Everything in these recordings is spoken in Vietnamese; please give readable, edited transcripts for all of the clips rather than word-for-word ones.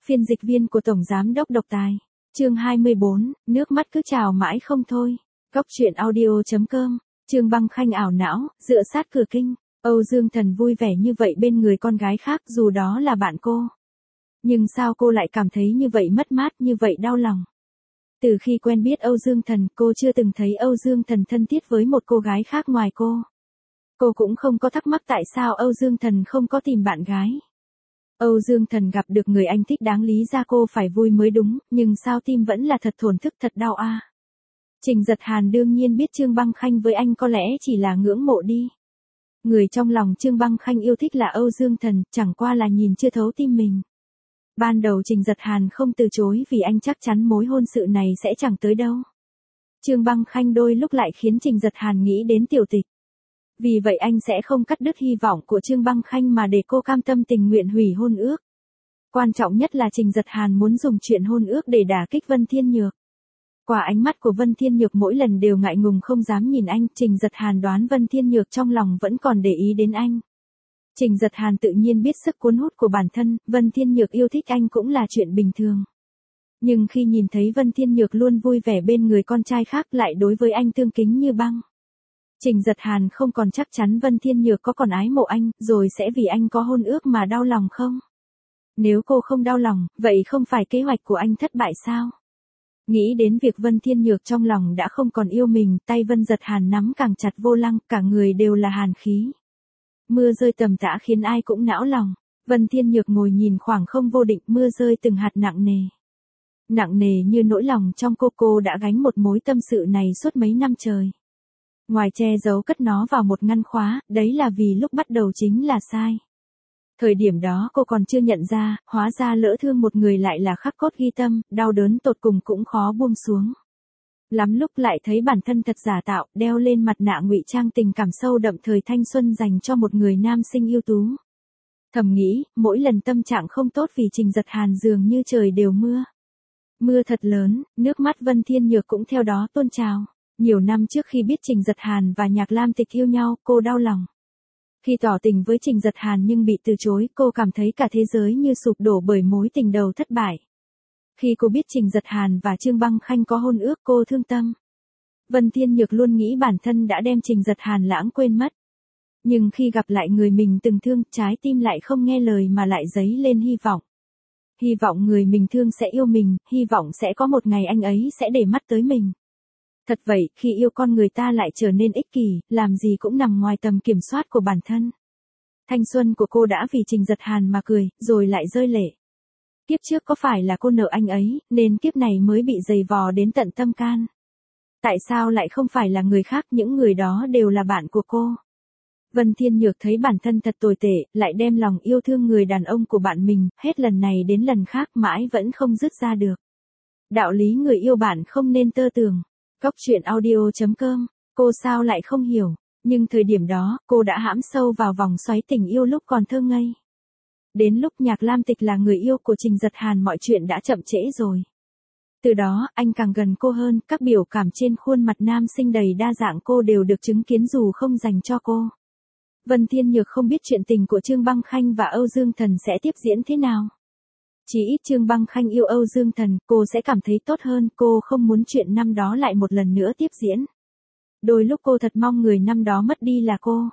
Phiên dịch viên của Tổng Giám đốc Độc Tài. Chương 24, nước mắt cứ trào mãi không thôi. Góc truyện audio.com. Trương Băng Khanh ảo não, dựa sát cửa kinh. Âu Dương Thần vui vẻ như vậy bên người con gái khác dù đó là bạn cô. Nhưng sao cô lại cảm thấy như vậy mất mát, như vậy đau lòng? Từ khi quen biết Âu Dương Thần, cô chưa từng thấy Âu Dương Thần thân thiết với một cô gái khác ngoài cô. Cô cũng không có thắc mắc tại sao Âu Dương Thần không có tìm bạn gái. Âu Dương Thần gặp được người anh thích đáng lý ra cô phải vui mới đúng, nhưng sao tim vẫn là thật thổn thức, thật đau a. Trình Giật Hàn đương nhiên biết Trương Băng Khanh với anh có lẽ chỉ là ngưỡng mộ đi. Người trong lòng Trương Băng Khanh yêu thích là Âu Dương Thần, chẳng qua là nhìn chưa thấu tim mình. Ban đầu Trình Giật Hàn không từ chối vì anh chắc chắn mối hôn sự này sẽ chẳng tới đâu. Trương Băng Khanh đôi lúc lại khiến Trình Giật Hàn nghĩ đến Tiểu Tịch. Vì vậy anh sẽ không cắt đứt hy vọng của Trương Băng Khanh mà để cô cam tâm tình nguyện hủy hôn ước. Quan trọng nhất là Trình Giật Hàn muốn dùng chuyện hôn ước để đả kích Vân Thiên Nhược. Qua ánh mắt của Vân Thiên Nhược mỗi lần đều ngại ngùng không dám nhìn anh, Trình Giật Hàn đoán Vân Thiên Nhược trong lòng vẫn còn để ý đến anh. Trình Giật Hàn tự nhiên biết sức cuốn hút của bản thân, Vân Thiên Nhược yêu thích anh cũng là chuyện bình thường. Nhưng khi nhìn thấy Vân Thiên Nhược luôn vui vẻ bên người con trai khác lại đối với anh tương kính như băng. Trình Giật Hàn không còn chắc chắn Vân Thiên Nhược có còn ái mộ anh, rồi sẽ vì anh có hôn ước mà đau lòng không? Nếu cô không đau lòng, vậy không phải kế hoạch của anh thất bại sao? Nghĩ đến việc Vân Thiên Nhược trong lòng đã không còn yêu mình, tay Vân Giật Hàn nắm càng chặt vô lăng, cả người đều là hàn khí. Mưa rơi tầm tã khiến ai cũng não lòng. Vân Thiên Nhược ngồi nhìn khoảng không vô định, mưa rơi từng hạt nặng nề. Nặng nề như nỗi lòng trong cô đã gánh một mối tâm sự này suốt mấy năm trời. Ngoài che giấu cất nó vào một ngăn khóa, đấy là vì lúc bắt đầu chính là sai. Thời điểm đó cô còn chưa nhận ra, hóa ra lỡ thương một người lại là khắc cốt ghi tâm, đau đớn tột cùng cũng khó buông xuống. Lắm lúc lại thấy bản thân thật giả tạo, đeo lên mặt nạ ngụy trang tình cảm sâu đậm thời thanh xuân dành cho một người nam sinh ưu tú. Thầm nghĩ, mỗi lần tâm trạng không tốt vì Trình Giật Hàn dường như trời đều mưa. Mưa thật lớn, nước mắt Vân Thiên Nhược cũng theo đó tuôn trào. Nhiều năm trước khi biết Trình Giật Hàn và Nhạc Lam Tịch yêu nhau, cô đau lòng. Khi tỏ tình với Trình Giật Hàn nhưng bị từ chối, cô cảm thấy cả thế giới như sụp đổ bởi mối tình đầu thất bại. Khi cô biết Trình Giật Hàn và Trương Băng Khanh có hôn ước, cô thương tâm. Vân Thiên Nhược luôn nghĩ bản thân đã đem Trình Giật Hàn lãng quên mất. Nhưng khi gặp lại người mình từng thương, trái tim lại không nghe lời mà lại dấy lên hy vọng. Hy vọng người mình thương sẽ yêu mình, hy vọng sẽ có một ngày anh ấy sẽ để mắt tới mình. Thật vậy, khi yêu con người ta lại trở nên ích kỷ, làm gì cũng nằm ngoài tầm kiểm soát của bản thân. Thanh xuân của cô đã vì Trình Giật Hàn mà cười, rồi lại rơi lệ. Kiếp trước có phải là cô nợ anh ấy, nên kiếp này mới bị giày vò đến tận tâm can? Tại sao lại không phải là người khác, những người đó đều là bạn của cô? Vân Thiên Nhược thấy bản thân thật tồi tệ, lại đem lòng yêu thương người đàn ông của bạn mình, hết lần này đến lần khác mãi vẫn không dứt ra được. Đạo lý người yêu bạn không nên tơ tưởng. Góc truyện audio.com, cô sao lại không hiểu, nhưng thời điểm đó, cô đã hãm sâu vào vòng xoáy tình yêu lúc còn thơ ngây. Đến lúc Nhạc Lam Tịch là người yêu của Trình Giật Hàn mọi chuyện đã chậm trễ rồi. Từ đó, anh càng gần cô hơn, các biểu cảm trên khuôn mặt nam sinh đầy đa dạng cô đều được chứng kiến dù không dành cho cô. Vân Thiên Nhược không biết chuyện tình của Trương Băng Khanh và Âu Dương Thần sẽ tiếp diễn thế nào. Chỉ ít Trương Băng Khanh yêu Âu Dương Thần, cô sẽ cảm thấy tốt hơn, cô không muốn chuyện năm đó lại một lần nữa tiếp diễn. Đôi lúc cô thật mong người năm đó mất đi là cô.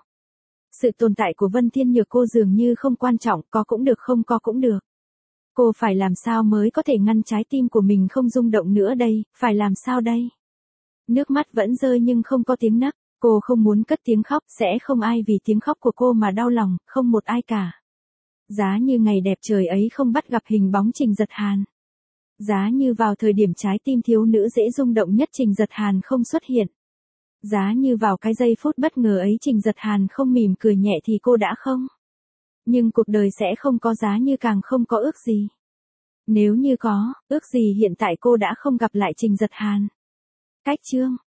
Sự tồn tại của Vân Thiên Nhược cô dường như không quan trọng, có cũng được không có cũng được. Cô phải làm sao mới có thể ngăn trái tim của mình không rung động nữa đây, phải làm sao đây? Nước mắt vẫn rơi nhưng không có tiếng nấc, cô không muốn cất tiếng khóc, sẽ không ai vì tiếng khóc của cô mà đau lòng, không một ai cả. Giá như ngày đẹp trời ấy không bắt gặp hình bóng Trình Giật Hàn. Giá như vào thời điểm trái tim thiếu nữ dễ rung động nhất Trình Giật Hàn không xuất hiện. Giá như vào cái giây phút bất ngờ ấy Trình Giật Hàn không mỉm cười nhẹ thì cô đã không. Nhưng cuộc đời sẽ không có giá như càng không có ước gì. Nếu như có, ước gì hiện tại cô đã không gặp lại Trình Giật Hàn. Cách chương.